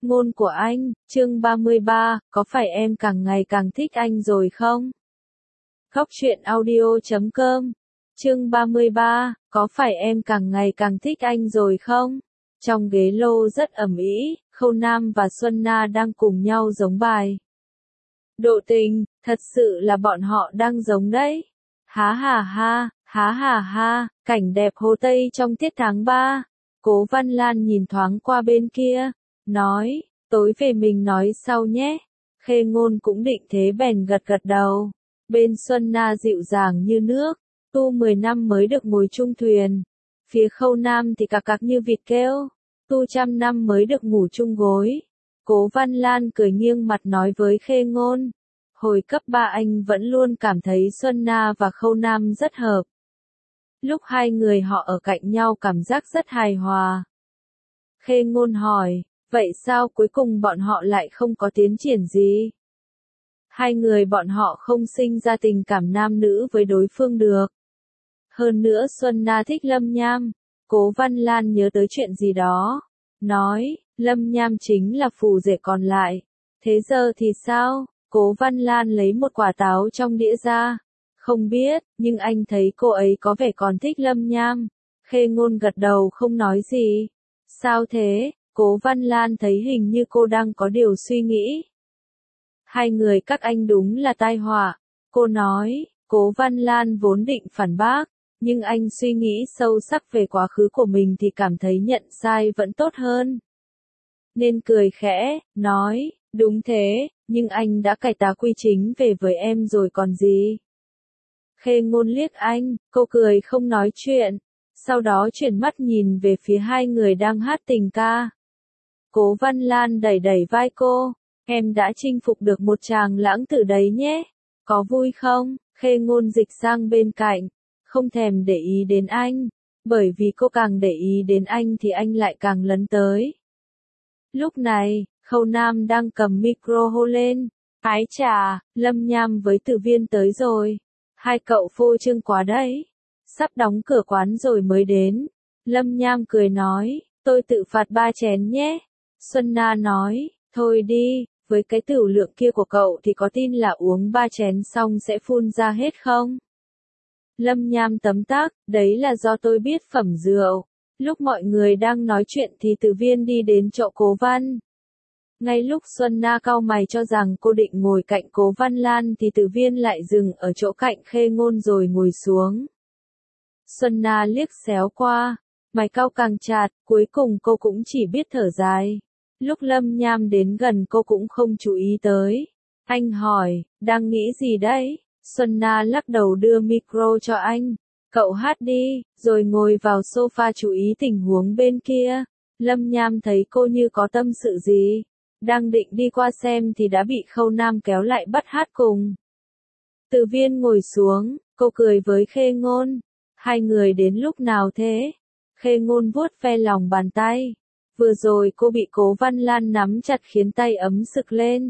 ngôn của anh, chương 33, có phải em càng ngày càng thích anh rồi không? Góc truyện audio.com, chương 33, có phải em càng ngày càng thích anh rồi không? Trong ghế lô rất ầm ĩ, Khâu Nam và Xuân Na đang cùng nhau giống bài. Độ tình, thật sự là bọn họ đang giống đấy. Há hà ha, cảnh đẹp Hồ Tây trong tiết tháng 3. Cố Văn Lan nhìn thoáng qua bên kia, nói, tối về mình nói sau nhé. Khê Ngôn cũng định thế bèn gật gật đầu. Bên Xuân Na dịu dàng như nước, tu 10 năm mới được ngồi chung thuyền. Phía Khâu Nam thì cạc cạc như vịt kêu, tu 100 năm mới được ngủ chung gối. Cố Văn Lan cười nghiêng mặt nói với Khê Ngôn, hồi cấp 3 anh vẫn luôn cảm thấy Xuân Na và Khâu Nam rất hợp. Lúc hai người họ ở cạnh nhau cảm giác rất hài hòa. Khê Ngôn hỏi, vậy sao cuối cùng bọn họ lại không có tiến triển gì? Hai người bọn họ không sinh ra tình cảm nam nữ với đối phương được. Hơn nữa Xuân Na thích Lâm Nham. Cố Văn Lan nhớ tới chuyện gì đó. Nói, Lâm Nham chính là phù rể còn lại. Thế giờ thì sao? Cố Văn Lan lấy một quả táo trong đĩa ra. Không biết, nhưng anh thấy cô ấy có vẻ còn thích Lâm Nham. Khê Ngôn gật đầu không nói gì. Sao thế? Cố Văn Lan thấy hình như cô đang có điều suy nghĩ. Hai người các anh đúng là tai họa. Cô nói, Cố Văn Lan vốn định phản bác, nhưng anh suy nghĩ sâu sắc về quá khứ của mình thì cảm thấy nhận sai vẫn tốt hơn. Nên cười khẽ, nói, đúng thế, nhưng anh đã cải tá quy chính về với em rồi còn gì. Khê Ngôn liếc anh, cô cười không nói chuyện, sau đó chuyển mắt nhìn về phía hai người đang hát tình ca. Cố Văn Lan đẩy đẩy vai cô, em đã chinh phục được một chàng lãng tử đấy nhé, có vui không? Khê Ngôn dịch sang bên cạnh, không thèm để ý đến anh, bởi vì cô càng để ý đến anh thì anh lại càng lấn tới. Lúc này, Khâu Nam đang cầm micro hô lên, ái chà, Lâm Nham với Tử Viên tới rồi. Hai cậu phô trương quá đấy. Sắp đóng cửa quán rồi mới đến. Lâm Nham cười nói, tôi tự phạt 3 chén nhé. Xuân Na nói, thôi đi, với cái tửu lượng kia của cậu thì có tin là uống 3 chén xong sẽ phun ra hết không? Lâm Nham tấm tắc, đấy là do tôi biết phẩm rượu. Lúc mọi người đang nói chuyện thì Tử Viên đi đến chỗ Cố Văn. Ngay lúc Xuân Na cau mày cho rằng cô định ngồi cạnh Cố Văn Lan thì Tử Viên lại dừng ở chỗ cạnh Khê Ngôn rồi ngồi xuống. Xuân Na liếc xéo qua, mày cau càng chặt, cuối cùng cô cũng chỉ biết thở dài. Lúc Lâm Nham đến gần cô cũng không chú ý tới. Anh hỏi, đang nghĩ gì đấy? Xuân Na lắc đầu đưa micro cho anh. Cậu hát đi, rồi ngồi vào sofa chú ý tình huống bên kia. Lâm Nham thấy cô như có tâm sự gì. Đang định đi qua xem thì đã bị Khâu Nam kéo lại bắt hát cùng. Tử Viên ngồi xuống, cô cười với Khê Ngôn. Hai người đến lúc nào thế? Khê Ngôn vuốt ve lòng bàn tay. Vừa rồi cô bị Cố Văn Lan nắm chặt khiến tay ấm sực lên.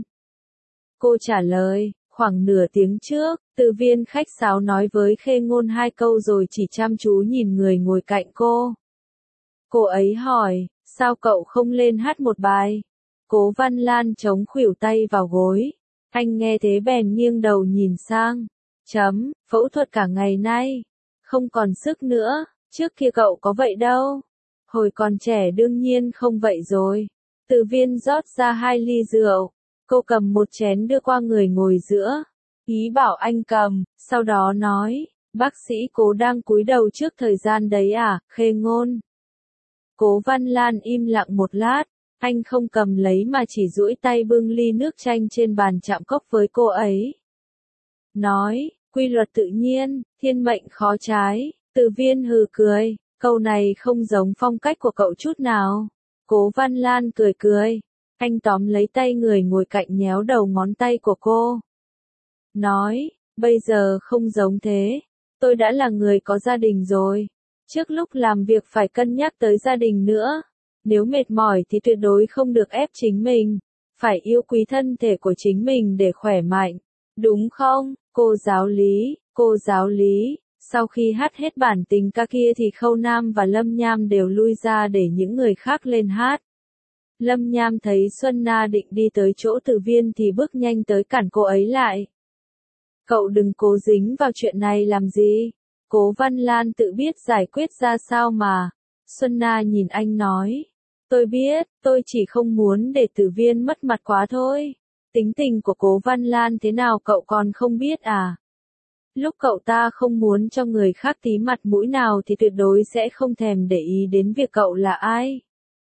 Cô trả lời, khoảng nửa tiếng trước, Tử Viên khách sáo nói với Khê Ngôn 2 câu rồi chỉ chăm chú nhìn người ngồi cạnh cô. Cô ấy hỏi, sao cậu không lên hát một bài? Cố Văn Lan chống khuỷu tay vào gối. Anh nghe thế bèn nghiêng đầu nhìn sang. Phẫu thuật cả ngày nay. Không còn sức nữa, trước kia cậu có vậy đâu. Hồi còn trẻ đương nhiên không vậy rồi. Tử Viên rót ra 2 ly rượu. Cô cầm một chén đưa qua người ngồi giữa. Ý bảo anh cầm, sau đó nói, bác sĩ Cố đang cúi đầu trước thời gian đấy à, Khê Ngôn. Cố Văn Lan im lặng một lát. Anh không cầm lấy mà chỉ duỗi tay bưng ly nước chanh trên bàn chạm cốc với cô ấy. Nói, quy luật tự nhiên, thiên mệnh khó trái. Tử Viên hừ cười, câu này không giống phong cách của cậu chút nào. Cố Văn Lan cười cười. Anh tóm lấy tay người ngồi cạnh nhéo đầu ngón tay của cô. Nói, bây giờ không giống thế. Tôi đã là người có gia đình rồi. Trước lúc làm việc phải cân nhắc tới gia đình nữa. Nếu mệt mỏi thì tuyệt đối không được ép chính mình. Phải yêu quý thân thể của chính mình để khỏe mạnh. Đúng không, cô giáo lý. Sau khi hát hết bản tình ca kia thì Khâu Nam và Lâm Nham đều lui ra để những người khác lên hát. Lâm Nham thấy Xuân Na định đi tới chỗ Từ Viên thì bước nhanh tới cản cô ấy lại. Cậu đừng cố dính vào chuyện này làm gì. Cố Văn Lan tự biết giải quyết ra sao mà. Xuân Na nhìn anh nói. Tôi biết, tôi chỉ không muốn để Từ Viên mất mặt quá thôi. Tính tình của Cố Văn Lan thế nào cậu còn không biết à? Lúc cậu ta không muốn cho người khác tí mặt mũi nào thì tuyệt đối sẽ không thèm để ý đến việc cậu là ai.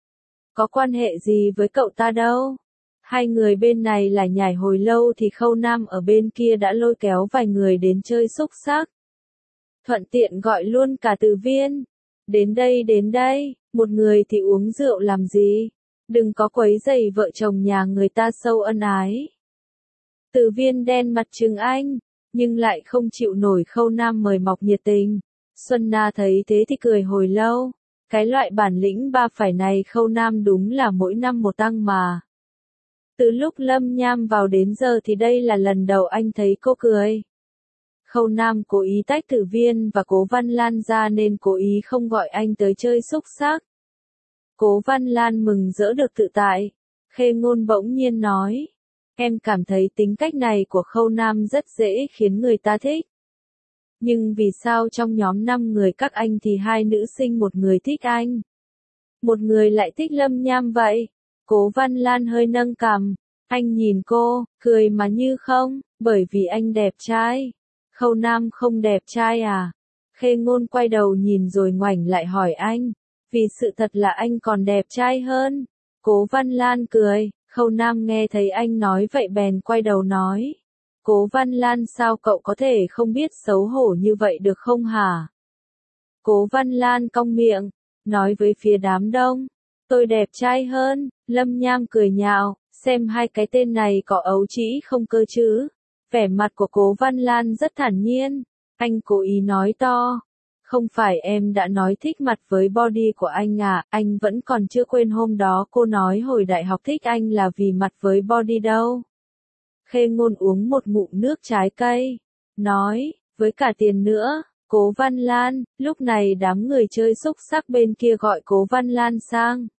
Có quan hệ gì với cậu ta đâu. Hai người bên này là nhảy hồi lâu thì Khâu Nam ở bên kia đã lôi kéo vài người đến chơi xúc xắc. Thuận tiện gọi luôn cả Từ Viên. Đến đây, một người thì uống rượu làm gì? Đừng có quấy rầy vợ chồng nhà người ta sâu ân ái. Từ Viên đen mặt trừng anh, nhưng lại không chịu nổi Khâu Nam mời mọc nhiệt tình. Xuân Na thấy thế thì cười hồi lâu. Cái loại bản lĩnh ba phải này Khâu Nam đúng là mỗi năm một tăng mà. Từ lúc Lâm Nham vào đến giờ thì đây là lần đầu anh thấy cô cười. Khâu Nam cố ý tách Từ Viên và Cố Văn Lan ra nên cố ý không gọi anh tới chơi xúc xắc. Cố Văn Lan mừng rỡ được tự tại. Khê Ngôn bỗng nhiên nói. Em cảm thấy tính cách này của Khâu Nam rất dễ khiến người ta thích. Nhưng vì sao trong nhóm 5 người các anh thì 2 nữ sinh một người thích anh? Một người lại thích Lâm Nham vậy? Cố Văn Lan hơi nâng cằm. Anh nhìn cô, cười mà như không, bởi vì anh đẹp trai. Khâu Nam không đẹp trai à? Khê Ngôn quay đầu nhìn rồi ngoảnh lại hỏi anh. Vì sự thật là anh còn đẹp trai hơn. Cố Văn Lan cười, Khâu Nam nghe thấy anh nói vậy bèn quay đầu nói. Cố Văn Lan sao cậu có thể không biết xấu hổ như vậy được không hả? Cố Văn Lan cong miệng, nói với phía đám đông. Tôi đẹp trai hơn, Lâm Nham cười nhạo, xem hai cái tên này có ấu trĩ không cơ chứ. Vẻ mặt của Cố Văn Lan rất thản nhiên, anh cố ý nói to. Không phải em đã nói thích mặt với body của anh à, anh vẫn còn chưa quên hôm đó cô nói hồi đại học thích anh là vì mặt với body đâu. Khê Ngôn uống một ngụm nước trái cây, nói, với cả tiền nữa. Cố Văn Lan, lúc này đám người chơi xúc xắc bên kia gọi Cố Văn Lan sang.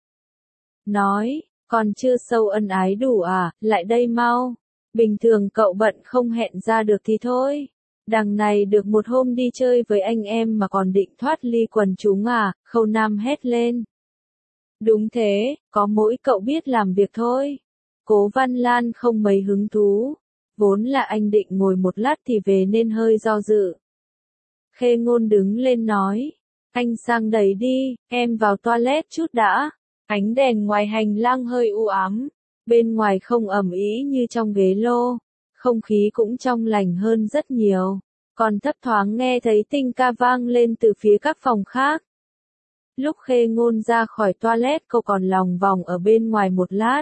Nói, còn chưa sâu ân ái đủ à, lại đây mau. Bình thường cậu bận không hẹn ra được thì thôi. Đằng này được một hôm đi chơi với anh em mà còn định thoát ly quần chúng à, Khâu Nam hét lên. Đúng thế, có mỗi cậu biết làm việc thôi. Cố Văn Lan không mấy hứng thú. Vốn là anh định ngồi một lát thì về nên hơi do dự. Khê Ngôn đứng lên nói. Anh sang đầy đi, em vào toilet chút đã. Ánh đèn ngoài hành lang hơi u ám. Bên ngoài không ầm ĩ như trong ghế lô. Không khí cũng trong lành hơn rất nhiều. Còn thấp thoáng nghe thấy tinh ca vang lên từ phía các phòng khác. Lúc Khê Ngôn ra khỏi toilet cô còn lòng vòng ở bên ngoài một lát.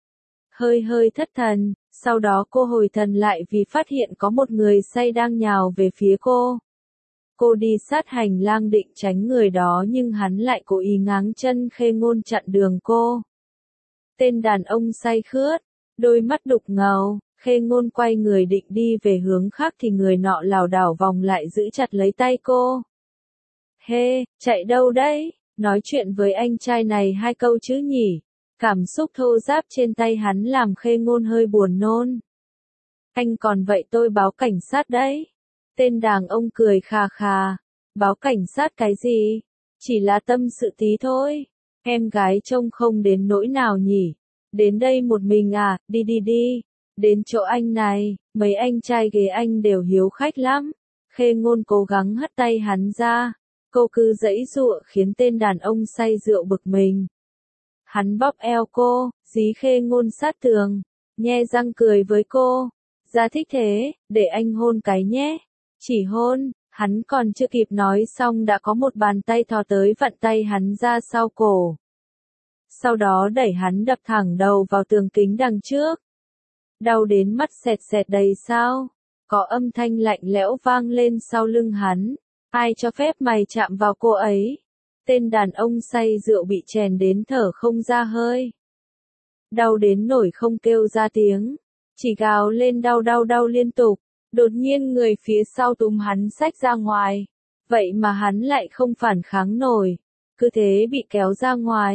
Hơi thất thần, sau đó cô hồi thần lại vì phát hiện có một người say đang nhào về phía cô. Cô đi sát hành lang định tránh người đó nhưng hắn lại cố ý ngáng chân Khê Ngôn chặn đường cô. Tên đàn ông say khướt, đôi mắt đục ngầu, Khê Ngôn quay người định đi về hướng khác thì người nọ lảo đảo vòng lại giữ chặt lấy tay cô. Hê, chạy đâu đấy? Nói chuyện với anh trai này 2 câu chứ nhỉ? Cảm xúc thô ráp trên tay hắn làm Khê Ngôn hơi buồn nôn. Anh còn vậy tôi báo cảnh sát đấy. Tên đàn ông cười khà khà. Báo cảnh sát cái gì? Chỉ là tâm sự tí thôi. Em gái trông không đến nỗi nào nhỉ? Đến đây một mình à, đi. Đến chỗ anh này, mấy anh trai ghế anh đều hiếu khách lắm. Khê Ngôn cố gắng hất tay hắn ra. Cô cứ giãy giụa khiến tên đàn ông say rượu bực mình. Hắn bóp eo cô, dí Khê Ngôn sát tường, nhe răng cười với cô. Ra thích thế, để anh hôn cái nhé. Chỉ hôn, hắn còn chưa kịp nói xong đã có một bàn tay thò tới vặn tay hắn ra sau cổ. Sau đó đẩy hắn đập thẳng đầu vào tường kính đằng trước. Đau đến mắt sẹt sẹt đầy sao. Có âm thanh lạnh lẽo vang lên sau lưng hắn. Ai cho phép mày chạm vào cô ấy? Tên đàn ông say rượu bị chèn đến thở không ra hơi. Đau đến nổi không kêu ra tiếng. Chỉ gào lên đau liên tục. Đột nhiên người phía sau túm hắn xách ra ngoài. Vậy mà hắn lại không phản kháng nổi. Cứ thế bị kéo ra ngoài.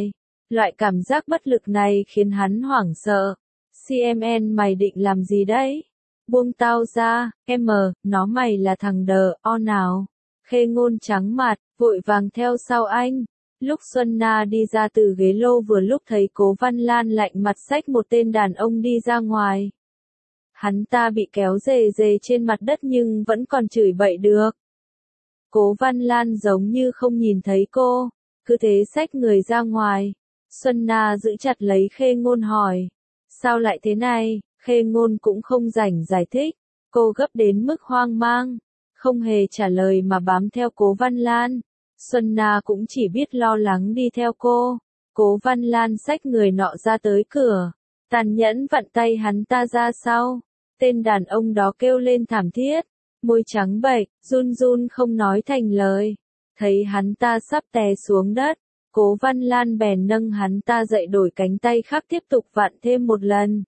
Loại cảm giác bất lực này khiến hắn hoảng sợ. CMN mày định làm gì đấy? Buông tao ra, nó mày là thằng đờ, o nào. Khê Ngôn trắng mặt, vội vàng theo sau anh. Lúc Xuân Na đi ra từ ghế lô vừa lúc thấy Cố Văn Lan lạnh mặt xách một tên đàn ông đi ra ngoài. Hắn ta bị kéo rề rề trên mặt đất nhưng vẫn còn chửi bậy được. Cố Văn Lan giống như không nhìn thấy cô, cứ thế xách người ra ngoài. Xuân Na giữ chặt lấy Khê Ngôn hỏi. Sao lại thế này? Khê Ngôn cũng không rảnh giải thích. Cô gấp đến mức hoang mang, không hề trả lời mà bám theo Cố Văn Lan. Xuân Na cũng chỉ biết lo lắng đi theo cô. Cố Văn Lan xách người nọ ra tới cửa, tàn nhẫn vặn tay hắn ta ra sau. Tên đàn ông đó kêu lên thảm thiết, môi trắng bệch, run run không nói thành lời. Thấy hắn ta sắp té xuống đất, Cố Văn Lan bèn nâng hắn ta dậy, đổi cánh tay khác tiếp tục vặn thêm một lần.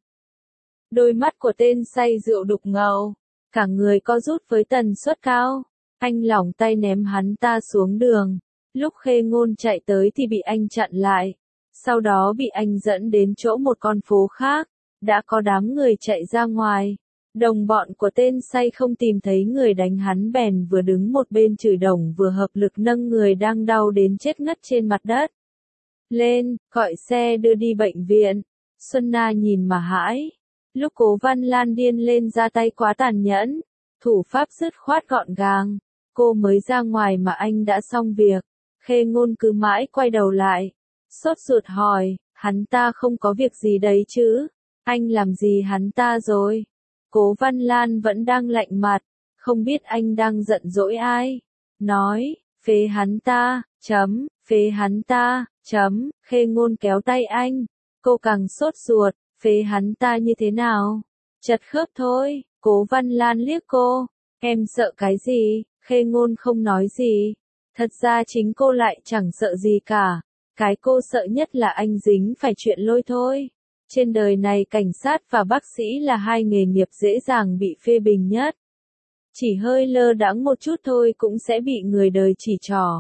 Đôi mắt của tên say rượu đục ngầu, cả người co rút với tần suất cao. Anh lỏng tay ném hắn ta xuống đường. Lúc Khê Ngôn chạy tới thì bị anh chặn lại. Sau đó bị anh dẫn đến chỗ một con phố khác. Đã có đám người chạy ra ngoài. Đồng bọn của tên say không tìm thấy người đánh hắn bèn vừa đứng một bên chửi đồng vừa hợp lực nâng người đang đau đến chết ngất trên mặt đất lên, gọi xe đưa đi bệnh viện. Xuân Na nhìn mà hãi. Lúc Cố Văn Lan điên lên ra tay quá tàn nhẫn, thủ pháp dứt khoát gọn gàng, cô mới ra ngoài mà anh đã xong việc. Khê Ngôn cứ mãi quay đầu lại, sốt ruột hỏi, hắn ta không có việc gì đấy chứ? Anh làm gì hắn ta rồi? Cố Văn Lan vẫn đang lạnh mặt, không biết anh đang giận dỗi ai. Nói, phế hắn ta, phế hắn ta, Khê Ngôn kéo tay anh, cô càng sốt ruột, phế hắn ta như thế nào? Chật khớp thôi. Cố Văn Lan liếc cô, em sợ cái gì? Khê Ngôn không nói gì. Thật ra chính cô lại chẳng sợ gì cả. Cái cô sợ nhất là anh dính phải chuyện lôi thôi. Trên đời này cảnh sát và bác sĩ là hai nghề nghiệp dễ dàng bị phê bình nhất. Chỉ hơi lơ đãng một chút thôi cũng sẽ bị người đời chỉ trỏ.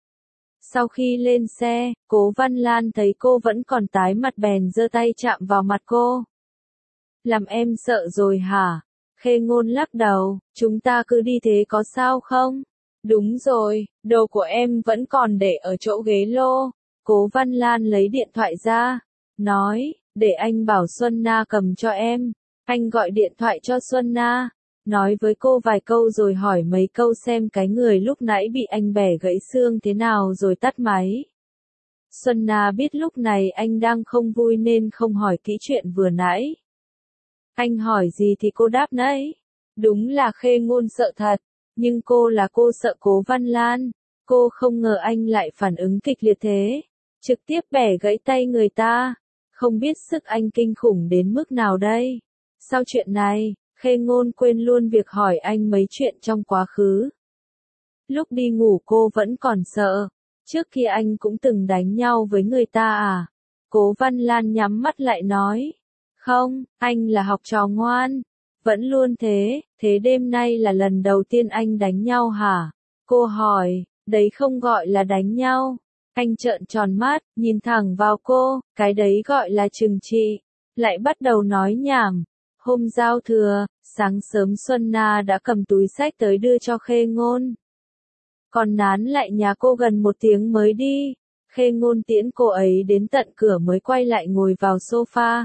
Sau khi lên xe, Cố Văn Lan thấy cô vẫn còn tái mặt bèn giơ tay chạm vào mặt cô. Làm em sợ rồi hả? Khê Ngôn lắc đầu, chúng ta cứ đi thế có sao không? Đúng rồi, đồ của em vẫn còn để ở chỗ ghế lô. Cố Văn Lan lấy điện thoại ra, nói, để anh bảo Xuân Na cầm cho em. Anh gọi điện thoại cho Xuân Na, nói với cô vài câu rồi hỏi mấy câu xem cái người lúc nãy bị anh bẻ gãy xương thế nào rồi tắt máy. Xuân Na biết lúc này anh đang không vui nên không hỏi kỹ chuyện vừa nãy. Anh hỏi gì thì cô đáp nấy. Đúng là Khê Ngôn sợ thật, nhưng cô là cô sợ Cố Văn Lan. Cô không ngờ anh lại phản ứng kịch liệt thế, trực tiếp bẻ gãy tay người ta. Không biết sức anh kinh khủng đến mức nào đây. Sau chuyện này, Khê Ngôn quên luôn việc hỏi anh mấy chuyện trong quá khứ. Lúc đi ngủ cô vẫn còn sợ. Trước kia anh cũng từng đánh nhau với người ta à? Cố Văn Lan nhắm mắt lại nói. Không, anh là học trò ngoan. Vẫn luôn thế, thế đêm nay là lần đầu tiên anh đánh nhau hả? Cô hỏi, đấy không gọi là đánh nhau. Anh trợn tròn mắt, nhìn thẳng vào cô, cái đấy gọi là trừng trị. Lại bắt đầu nói nhảm. Hôm giao thừa, sáng sớm Xuân Na đã cầm túi xách tới đưa cho Khê Ngôn. Còn nán lại nhà cô gần 1 tiếng mới đi. Khê Ngôn tiễn cô ấy đến tận cửa mới quay lại ngồi vào sofa.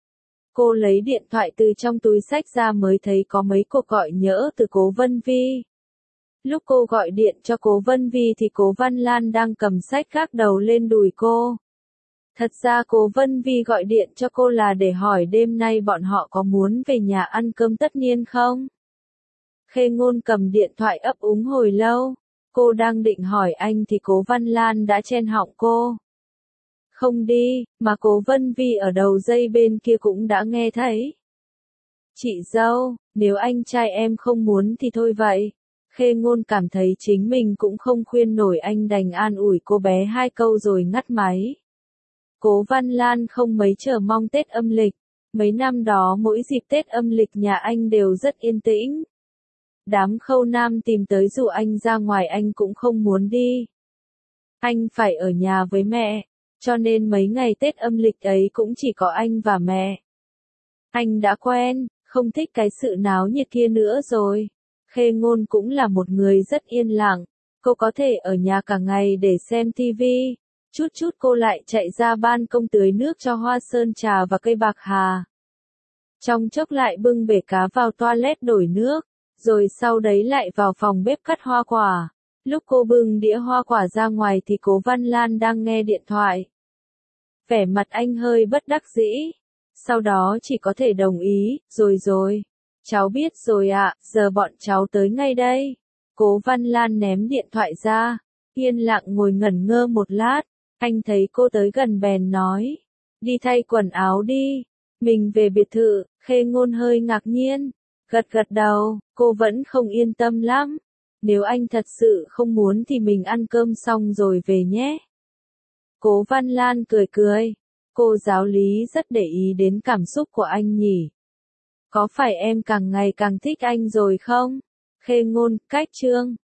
Cô lấy điện thoại từ trong túi xách ra mới thấy có mấy cuộc gọi nhỡ từ Cố Vân Vi. Lúc cô gọi điện cho Cố Vân Vi thì Cố Văn Lan đang cầm xách gác đầu lên đùi cô. Thật ra Cố Vân Vi gọi điện cho cô là để hỏi đêm nay bọn họ có muốn về nhà ăn cơm tất niên không? Khê Ngôn cầm điện thoại ấp úng hồi lâu. Cô đang định hỏi anh thì Cố Văn Lan đã chen họng cô. Không đi, mà Cố Vân Vi ở đầu dây bên kia cũng đã nghe thấy. Chị dâu, nếu anh trai em không muốn thì thôi vậy. Khê Ngôn cảm thấy chính mình cũng không khuyên nổi anh đành an ủi cô bé 2 câu rồi ngắt máy. Cố Văn Lan không mấy chờ mong Tết âm lịch. Mấy năm đó mỗi dịp Tết âm lịch nhà anh đều rất yên tĩnh. Đám Khâu Nam tìm tới dụ anh ra ngoài anh cũng không muốn đi. Anh phải ở nhà với mẹ. cho nên mấy ngày Tết âm lịch ấy cũng chỉ có anh và mẹ. Anh đã quen, không thích cái sự náo nhiệt kia nữa rồi. Khê Ngôn cũng là một người rất yên lặng, cô có thể ở nhà cả ngày để xem tivi. Chút chút cô lại chạy ra ban công tưới nước cho hoa sơn trà và cây bạc hà. Trong chốc lại bưng bể cá vào toilet đổi nước, rồi sau đấy lại vào phòng bếp cắt hoa quả. Lúc cô bưng đĩa hoa quả ra ngoài thì Cố Văn Lan đang nghe điện thoại. Vẻ mặt anh hơi bất đắc dĩ, sau đó chỉ có thể đồng ý, rồi, cháu biết rồi ạ, giờ bọn cháu tới ngay đây. Cố Văn Lan ném điện thoại ra, yên lặng ngồi ngẩn ngơ một lát, anh thấy cô tới gần bèn nói, đi thay quần áo đi, mình về biệt thự. Khê Ngôn hơi ngạc nhiên, gật đầu, cô vẫn không yên tâm lắm. Nếu anh thật sự không muốn thì mình ăn cơm xong rồi về nhé. Cố Văn Lan cười, cô giáo lý rất để ý đến cảm xúc của anh nhỉ. Có phải em càng ngày càng thích anh rồi không? Khê Ngôn, cách chương.